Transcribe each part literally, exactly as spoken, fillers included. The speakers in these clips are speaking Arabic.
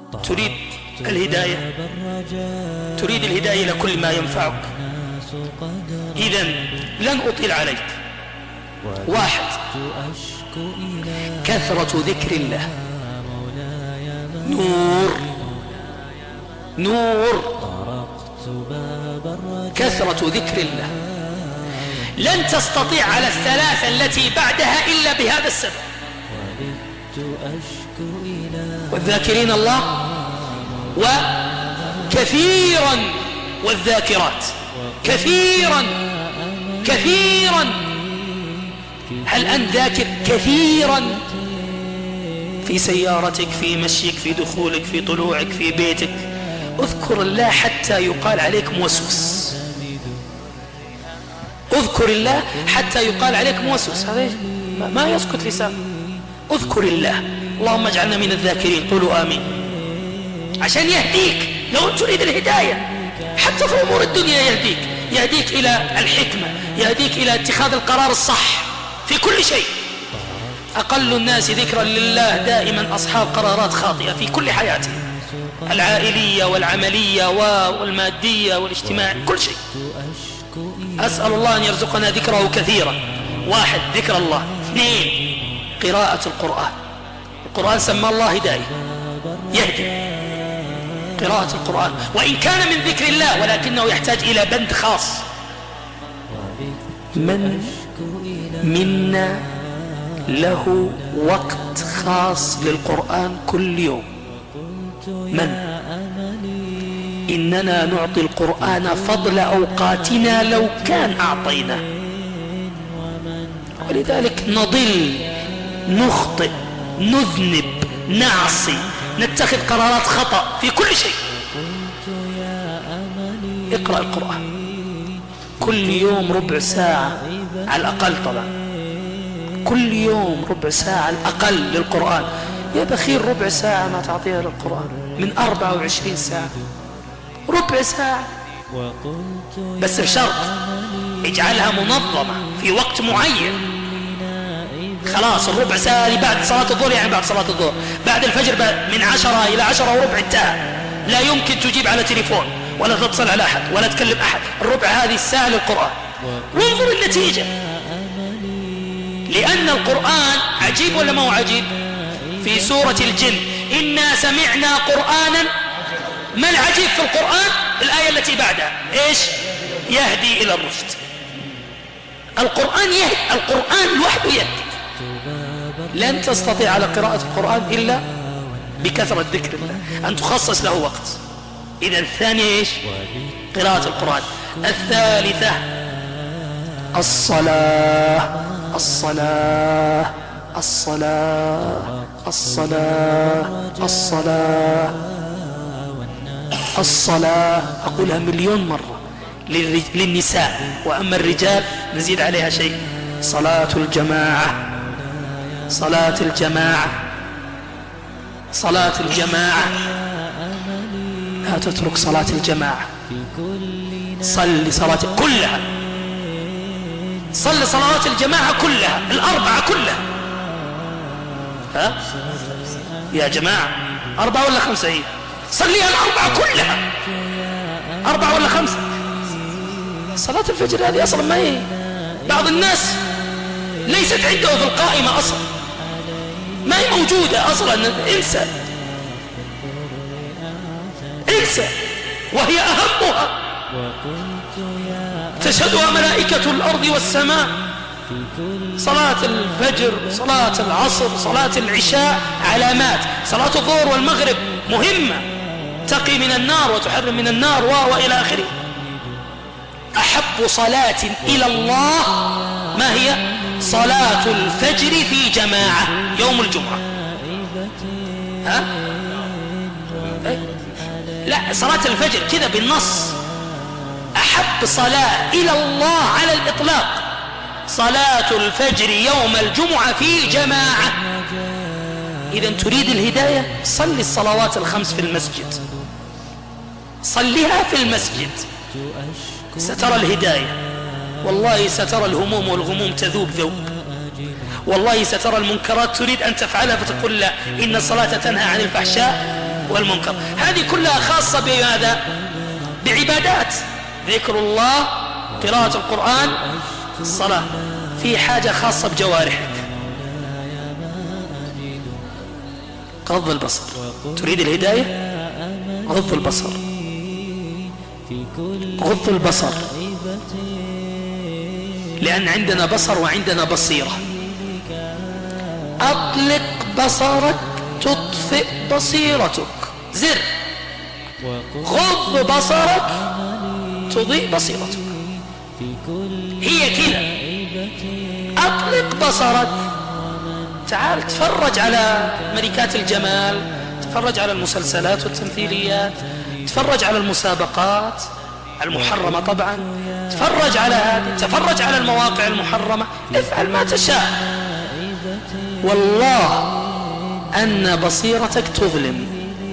تريد الهداية، تريد الهداية لكل ما ينفعك، إذن لن أطيل عليك. واحد، كثرة ذكر الله. نور نور كثرة ذكر الله. لن تستطيع على الثلاثة التي بعدها إلا بهذا السبب. والذاكرين الله وكثيرا والذاكرات كثيرا كثيرا. هل أنت ذاكر كثيرا في سيارتك، في مشيك، في دخولك، في طلوعك، في بيتك؟ اذكر الله حتى يقال عليك موسوس. اذكر الله حتى يقال عليك موسوس. هذا ما يسكت لسان. اذكر الله. اللهم اجعلنا من الذاكرين. قولوا آمين. عشان يهديك لو تريد الهداية حتى في أمور الدنيا، يهديك يهديك إلى الحكمة، يهديك إلى اتخاذ القرار الصح في كل شيء. أقل الناس ذكرا لله دائما أصحاب قرارات خاطئة في كل حياتهم، العائلية والعملية والمادية والاجتماعية، كل شيء. أسأل الله أن يرزقنا ذكره كثيرا. واحد، ذكر الله. اثنين، قراءة القرآن. القرآن سمى الله هداية، يهدي. قراءة القرآن وإن كان من ذكر الله ولكنه يحتاج إلى بند خاص. من منا له وقت خاص للقرآن كل يوم؟ من؟ إننا نعطي القرآن فضل أوقاتنا لو كان أعطينا. ولذلك نضل، نخطئ، نذنب، نعصي، نتخذ قرارات خطأ في كل شيء. اقرأ القرآن كل يوم ربع ساعة على الأقل، طبعا كل يوم ربع ساعة على الأقل للقرآن. يا بخير ربع ساعة ما تعطيها للقرآن من أربعة وعشرين ساعة. ربع ساعة بس بشرط اجعلها منظمة في وقت معين. خلاص الربع ساعة اللي بعد صلاة الظهر يعني بعد صلاة الظهر، بعد الفجر من عشرة إلى عشرة وربع انتهى. لا يمكن تجيب على تليفون ولا تتصل على أحد ولا تكلم أحد. الربع هذه الساعة للقرآن. وانظر النتيجة، لأن القرآن عجيب ولا ما هو عجيب؟ في سورة الجن إنا سمعنا قرآنا. ما العجيب في القرآن؟ الآية التي بعدها إيش؟ يهدي إلى الرشد. القرآن يهدي، القرآن لوحده يهدي. لن تستطيع على قراءة القرآن إلا بكثرة ذكر الله، أن تخصص له وقت. إذا الثانية إيش؟ قراءة القرآن. الثالثة الصلاة. الصلاة الصلاة الصلاة الصلاة الصلاة. أقولها مليون مرة للنساء، وأما الرجال نزيد عليها شيء. صلاة الجماعة. صلاة الجماعة صلاة الجماعة. لا تترك صلاة الجماعة. صل صلاة كلها، صل صلوات الجماعة كلها، الأربعة كلها. ها يا جماعة، أربعة ولا خمسة؟ هي صليها الأربعة كلها. أربعة ولا خمسة؟ صلاة الفجر هذه أصلا ما هي، بعض الناس ليست عنده في القائمة أصلا، ما هي موجودة أصلا. انسى انسى، وهي أهمها. تشهدها ملائكة الأرض والسماء. صلاة الفجر، صلاة العصر، صلاة العشاء علامات. صلاة الظهر والمغرب مهمة، تقي من النار وتحرم من النار وإلى آخره. أحب صلاة إلى الله ما هي؟ صلاة الفجر في جماعة يوم الجمعة. ها؟ لا، صلاة الفجر كذا بالنص أحب صلاة إلى الله على الإطلاق صلاة الفجر يوم الجمعة في جماعة. إذا تريد الهداية صلي الصلوات الخمس في المسجد، صليها في المسجد، سترى الهداية. والله سترى الهموم والغموم تذوب ذوب. والله سترى المنكرات تريد أن تفعلها فتقول لا، إن الصلاة تنهى عن الفحشاء والمنكر. هذه كلها خاصة بماذا؟ بعبادات، ذكر الله، قراءة القرآن، الصلاة. في حاجة خاصة بجوارحك، غض البصر. تريد الهداية؟ غض البصر، غض البصر، لأن عندنا بصر وعندنا بصيرة. أطلق بصرك تطفئ بصيرتك، زر. غض بصرك تضيء بصيرتك، هي كذا. أطلق بصرك، تعال تفرج على ملكات الجمال، تفرج على المسلسلات والتمثيليات، تفرج على المسابقات المحرمة طبعا، تفرج على هذه، تفرج على المواقع المحرمة، افعل ما تشاء. والله أن بصيرتك تظلم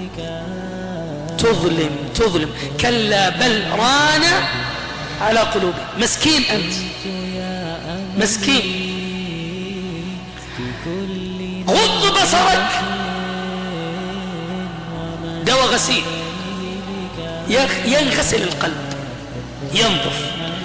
تظلم تظلم كلا بل ران على قلوبهم. مسكين أنت، مسكين. غض بصرك، دواء غسيل ينغسل القلب، ينظف.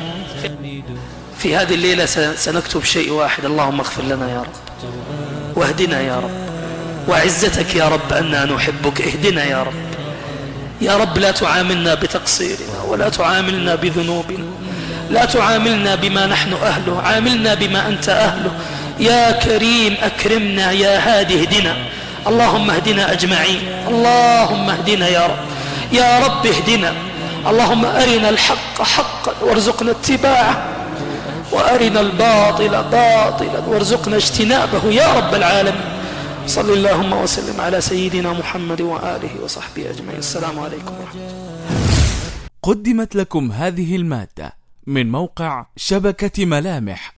في هذه الليلة سنكتب شيء واحد: اللهم اغفر لنا يا رب، واهدنا يا رب، وعزتك يا رب أننا نحبك، اهدنا يا رب. يا رب لا تعاملنا بتقصيرنا ولا تعاملنا بذنوبنا، لا تعاملنا بما نحن أهله، عاملنا بما أنت أهله. يا كريم أكرمنا، يا هادي اهدنا. اللهم اهدنا أجمعين، اللهم اهدنا يا رب، يا رب اهدنا. اللهم أرنا الحق حقا وارزقنا اتباعه، وأرنا الباطل باطلا وارزقنا اجتنابه يا رب العالمين. صلى اللهم وسلم على سيدنا محمد وآله وصحبه أجمعين. السلام عليكم ورحمة الله. قدمت لكم هذه المادة من موقع شبكة ملامح